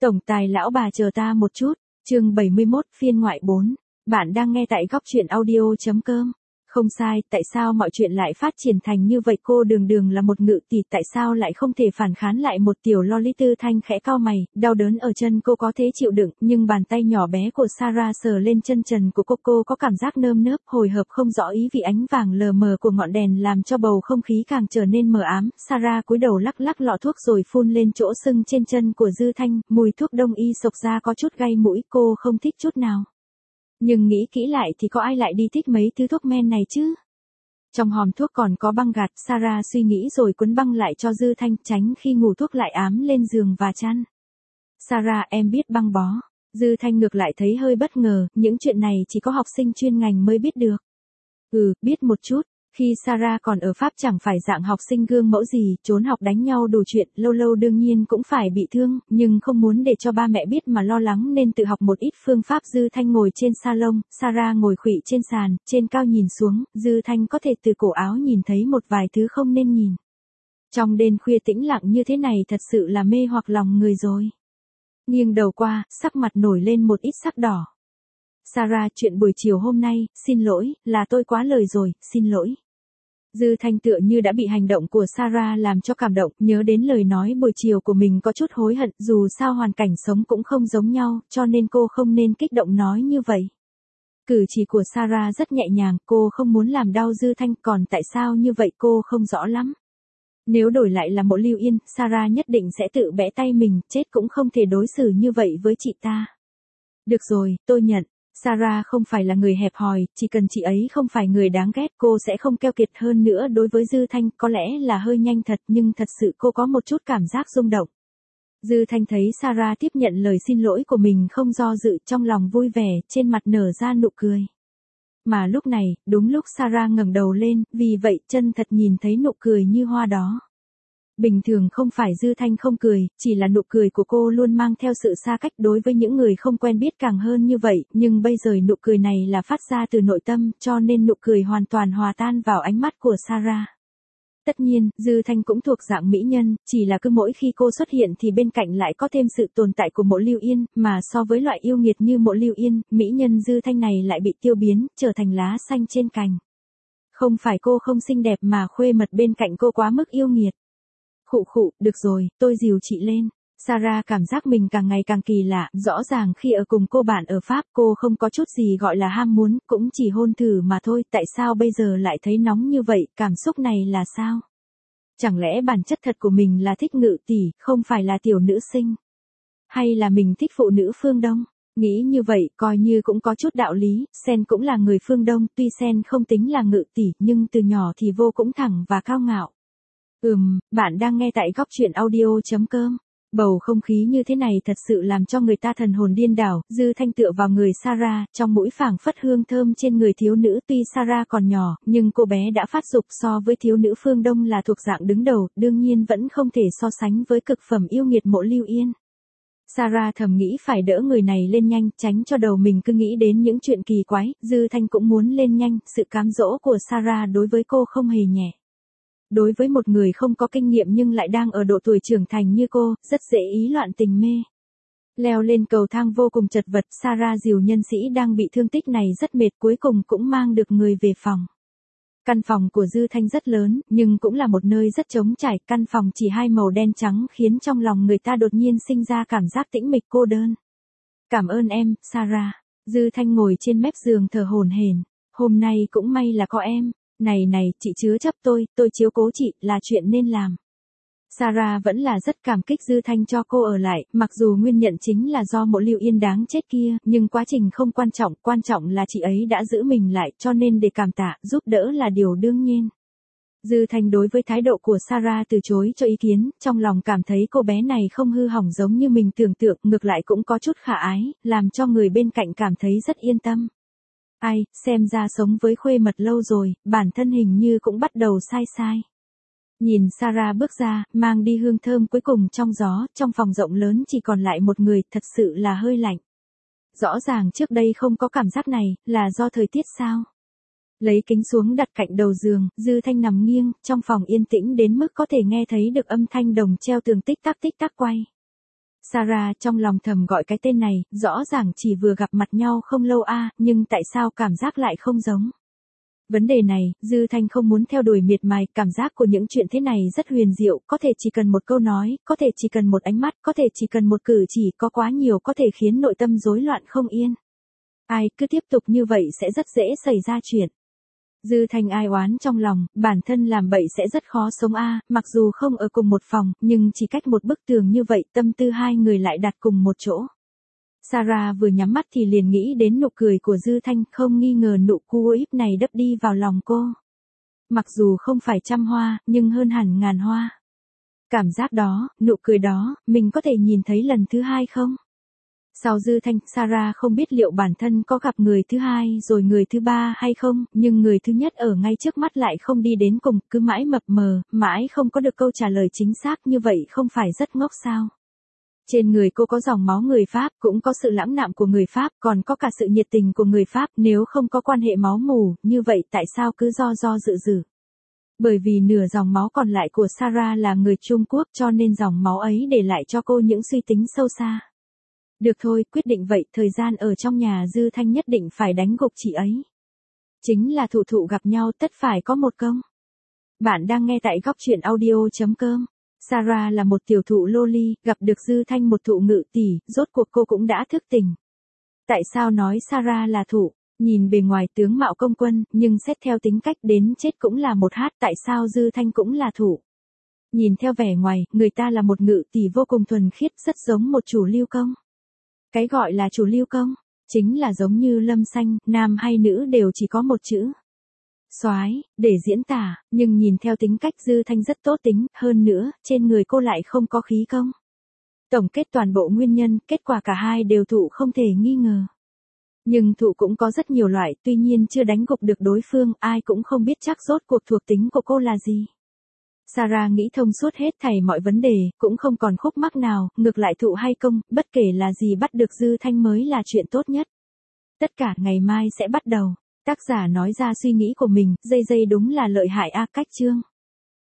Tổng tài lão bà chờ ta một chút, chương 71 phiên ngoại 4. Bạn đang nghe tại góc truyện audio.com. Không sai, tại sao mọi chuyện lại phát triển thành như vậy? Cô đường đường là một ngự tỷ, tại sao lại không thể phản kháng lại một tiểu loli? Tư Thanh khẽ cau mày, đau đớn ở chân cô có thể chịu đựng, nhưng bàn tay nhỏ bé của Sarah sờ lên chân trần của cô có cảm giác nơm nớp, hồi hộp không rõ ý vì ánh vàng lờ mờ của ngọn đèn làm cho bầu không khí càng trở nên mờ ám. Sarah cúi đầu lắc lắc lọ thuốc rồi phun lên chỗ sưng trên chân của Dư Thanh, mùi thuốc đông y xộc ra có chút gây mũi, cô không thích chút nào. Nhưng nghĩ kỹ lại thì có ai lại đi thích mấy thứ thuốc men này chứ? Trong hòm thuốc còn có băng gạc, Sarah suy nghĩ rồi cuốn băng lại cho Dư Thanh, tránh khi ngủ thuốc lại ám lên giường và chăn. Sarah, em biết băng bó. Dư Thanh ngược lại thấy hơi bất ngờ, những chuyện này chỉ có học sinh chuyên ngành mới biết được. Biết một chút. Khi Sarah còn ở Pháp chẳng phải dạng học sinh gương mẫu gì, trốn học đánh nhau đủ chuyện, lâu lâu đương nhiên cũng phải bị thương, nhưng không muốn để cho ba mẹ biết mà lo lắng nên tự học một ít phương pháp. Dư Thanh ngồi trên salon, Sarah ngồi khuỵu trên sàn, trên cao nhìn xuống, Dư Thanh có thể từ cổ áo nhìn thấy một vài thứ không nên nhìn. Trong đêm khuya tĩnh lặng như thế này thật sự là mê hoặc lòng người rồi. Nghiêng đầu qua, sắc mặt nổi lên một ít sắc đỏ. Sarah, chuyện buổi chiều hôm nay, xin lỗi, là tôi quá lời rồi, xin lỗi. Dư Thanh tựa như đã bị hành động của Sarah làm cho cảm động, nhớ đến lời nói buổi chiều của mình có chút hối hận, dù sao hoàn cảnh sống cũng không giống nhau, cho nên cô không nên kích động nói như vậy. Cử chỉ của Sarah rất nhẹ nhàng, cô không muốn làm đau Dư Thanh, còn tại sao như vậy cô không rõ lắm. Nếu đổi lại là Mộ Lưu Yên, Sarah nhất định sẽ tự bẽ tay mình, chết cũng không thể đối xử như vậy với chị ta. Được rồi, tôi nhận. Sarah không phải là người hẹp hòi, chỉ cần chị ấy không phải người đáng ghét cô sẽ không keo kiệt. Hơn nữa đối với Dư Thanh có lẽ là hơi nhanh thật, nhưng thật sự cô có một chút cảm giác rung động. Dư Thanh thấy Sarah tiếp nhận lời xin lỗi của mình không do dự, trong lòng vui vẻ, trên mặt nở ra nụ cười. Mà lúc này, đúng lúc Sarah ngẩng đầu lên, vì vậy chân thật nhìn thấy nụ cười như hoa đó. Bình thường không phải Dư Thanh không cười, chỉ là nụ cười của cô luôn mang theo sự xa cách đối với những người không quen biết càng hơn như vậy, nhưng bây giờ nụ cười này là phát ra từ nội tâm, cho nên nụ cười hoàn toàn hòa tan vào ánh mắt của Sarah. Tất nhiên, Dư Thanh cũng thuộc dạng mỹ nhân, chỉ là cứ mỗi khi cô xuất hiện thì bên cạnh lại có thêm sự tồn tại của Mộ Lưu Yên, mà so với loại yêu nghiệt như Mộ Lưu Yên, mỹ nhân Dư Thanh này lại bị tiêu biến, trở thành lá xanh trên cành. Không phải cô không xinh đẹp mà khuê mật bên cạnh cô quá mức yêu nghiệt. Được rồi, tôi dìu chị lên. Sarah cảm giác mình càng ngày càng kỳ lạ, rõ ràng khi ở cùng cô bạn ở Pháp cô không có chút gì gọi là ham muốn, cũng chỉ hôn thử mà thôi, tại sao bây giờ lại thấy nóng như vậy, cảm xúc này là sao? Chẳng lẽ bản chất thật của mình là thích ngự tỷ, không phải là tiểu nữ sinh? Hay là mình thích phụ nữ phương Đông? Nghĩ như vậy coi như cũng có chút đạo lý, Sen cũng là người phương Đông, tuy Sen không tính là ngự tỷ, nhưng từ nhỏ thì vô cũng thẳng và cao ngạo. Bạn đang nghe tại góc truyện audio.com. Bầu không khí như thế này thật sự làm cho người ta thần hồn điên đảo. Dư Thanh tựa vào người Sarah, trong mũi phảng phất hương thơm trên người thiếu nữ. Tuy Sarah còn nhỏ, nhưng cô bé đã phát dục, so với thiếu nữ phương Đông là thuộc dạng đứng đầu, đương nhiên vẫn không thể so sánh với cực phẩm yêu nghiệt Mộ Lưu Yên. Sarah thầm nghĩ phải đỡ người này lên nhanh, tránh cho đầu mình cứ nghĩ đến những chuyện kỳ quái. Dư Thanh cũng muốn lên nhanh, sự cám dỗ của Sarah đối với cô không hề nhẹ. Đối với một người không có kinh nghiệm nhưng lại đang ở độ tuổi trưởng thành như cô, rất dễ ý loạn tình mê. Leo lên cầu thang vô cùng chật vật, Sarah dìu nhân sĩ đang bị thương tích này rất mệt, cuối cùng cũng mang được người về phòng. Căn phòng của Dư Thanh rất lớn, nhưng cũng là một nơi rất trống trải, căn phòng chỉ hai màu đen trắng khiến trong lòng người ta đột nhiên sinh ra cảm giác tĩnh mịch cô đơn. Cảm ơn em, Sarah. Dư Thanh ngồi trên mép giường thở hổn hển. Hôm nay cũng may là có em. Này, chị chứa chấp tôi chiếu cố chị, là chuyện nên làm. Sarah vẫn là rất cảm kích Dư Thanh cho cô ở lại, mặc dù nguyên nhân chính là do Mộ Lưu Yên đáng chết kia, nhưng quá trình không quan trọng là chị ấy đã giữ mình lại, cho nên để cảm tạ, giúp đỡ là điều đương nhiên. Dư Thanh đối với thái độ của Sarah từ chối cho ý kiến, trong lòng cảm thấy cô bé này không hư hỏng giống như mình tưởng tượng, ngược lại cũng có chút khả ái, làm cho người bên cạnh cảm thấy rất yên tâm. Ai, xem ra sống với khuê mật lâu rồi, bản thân hình như cũng bắt đầu sai. Nhìn Sarah bước ra, mang đi hương thơm cuối cùng trong gió, trong phòng rộng lớn chỉ còn lại một người, thật sự là hơi lạnh. Rõ ràng trước đây không có cảm giác này, là do thời tiết sao? Lấy kính xuống đặt cạnh đầu giường, Dư Thanh nằm nghiêng, trong phòng yên tĩnh đến mức có thể nghe thấy được âm thanh đồng treo tường tích tắc quay. Sarah trong lòng thầm gọi cái tên này, rõ ràng chỉ vừa gặp mặt nhau không lâu nhưng tại sao cảm giác lại không giống. Vấn đề này, Dư Thanh không muốn theo đuổi miệt mài, cảm giác của những chuyện thế này rất huyền diệu, có thể chỉ cần một câu nói, có thể chỉ cần một ánh mắt, có thể chỉ cần một cử chỉ, có quá nhiều có thể khiến nội tâm rối loạn không yên. Ai cứ tiếp tục như vậy sẽ rất dễ xảy ra chuyện. Dư Thanh ai oán trong lòng, bản thân làm bậy sẽ rất khó sống mặc dù không ở cùng một phòng, nhưng chỉ cách một bức tường như vậy tâm tư hai người lại đặt cùng một chỗ. Sarah vừa nhắm mắt thì liền nghĩ đến nụ cười của Dư Thanh, không nghi ngờ nụ cú íp này đập đi vào lòng cô. Mặc dù không phải trăm hoa, nhưng hơn hẳn ngàn hoa. Cảm giác đó, nụ cười đó, mình có thể nhìn thấy lần thứ hai không? Sau Dư Thanh, Sarah không biết liệu bản thân có gặp người thứ hai rồi người thứ ba hay không, nhưng người thứ nhất ở ngay trước mắt lại không đi đến cùng, cứ mãi mập mờ, mãi không có được câu trả lời chính xác, như vậy không phải rất ngốc sao? Trên người cô có dòng máu người Pháp, cũng có sự lãng nạm của người Pháp, còn có cả sự nhiệt tình của người Pháp, nếu không có quan hệ máu mủ, như vậy tại sao cứ do dự? Bởi vì nửa dòng máu còn lại của Sarah là người Trung Quốc, cho nên dòng máu ấy để lại cho cô những suy tính sâu xa. Được thôi, quyết định vậy, thời gian ở trong nhà Dư Thanh nhất định phải đánh gục chị ấy. Chính là thụ gặp nhau tất phải có một công. Bạn đang nghe tại góc truyện audio.com. Sarah là một tiểu thụ loli, gặp được Dư Thanh một thụ ngự tỷ, rốt cuộc cô cũng đã thức tỉnh. Tại sao nói Sarah là thụ? Nhìn bề ngoài tướng mạo công quân, nhưng xét theo tính cách đến chết cũng là một hát, tại sao Dư Thanh cũng là thụ? Nhìn theo vẻ ngoài, người ta là một ngự tỷ vô cùng thuần khiết, rất giống một chủ lưu công. Cái gọi là chủ lưu công, chính là giống như Lâm Xanh, nam hay nữ đều chỉ có một chữ. Soái, để diễn tả, nhưng nhìn theo tính cách Dư Thanh rất tốt tính, hơn nữa, trên người cô lại không có khí công. Tổng kết toàn bộ nguyên nhân, kết quả cả hai đều thụ không thể nghi ngờ. Nhưng thụ cũng có rất nhiều loại, tuy nhiên chưa đánh gục được đối phương, ai cũng không biết chắc rốt cuộc thuộc tính của cô là gì. Sarah nghĩ thông suốt hết thảy mọi vấn đề, cũng không còn khúc mắc nào, ngược lại thụ hay công, bất kể là gì bắt được Dư Thanh mới là chuyện tốt nhất. Tất cả ngày mai sẽ bắt đầu. Tác giả nói ra suy nghĩ của mình, dây đúng là lợi hại cách chương.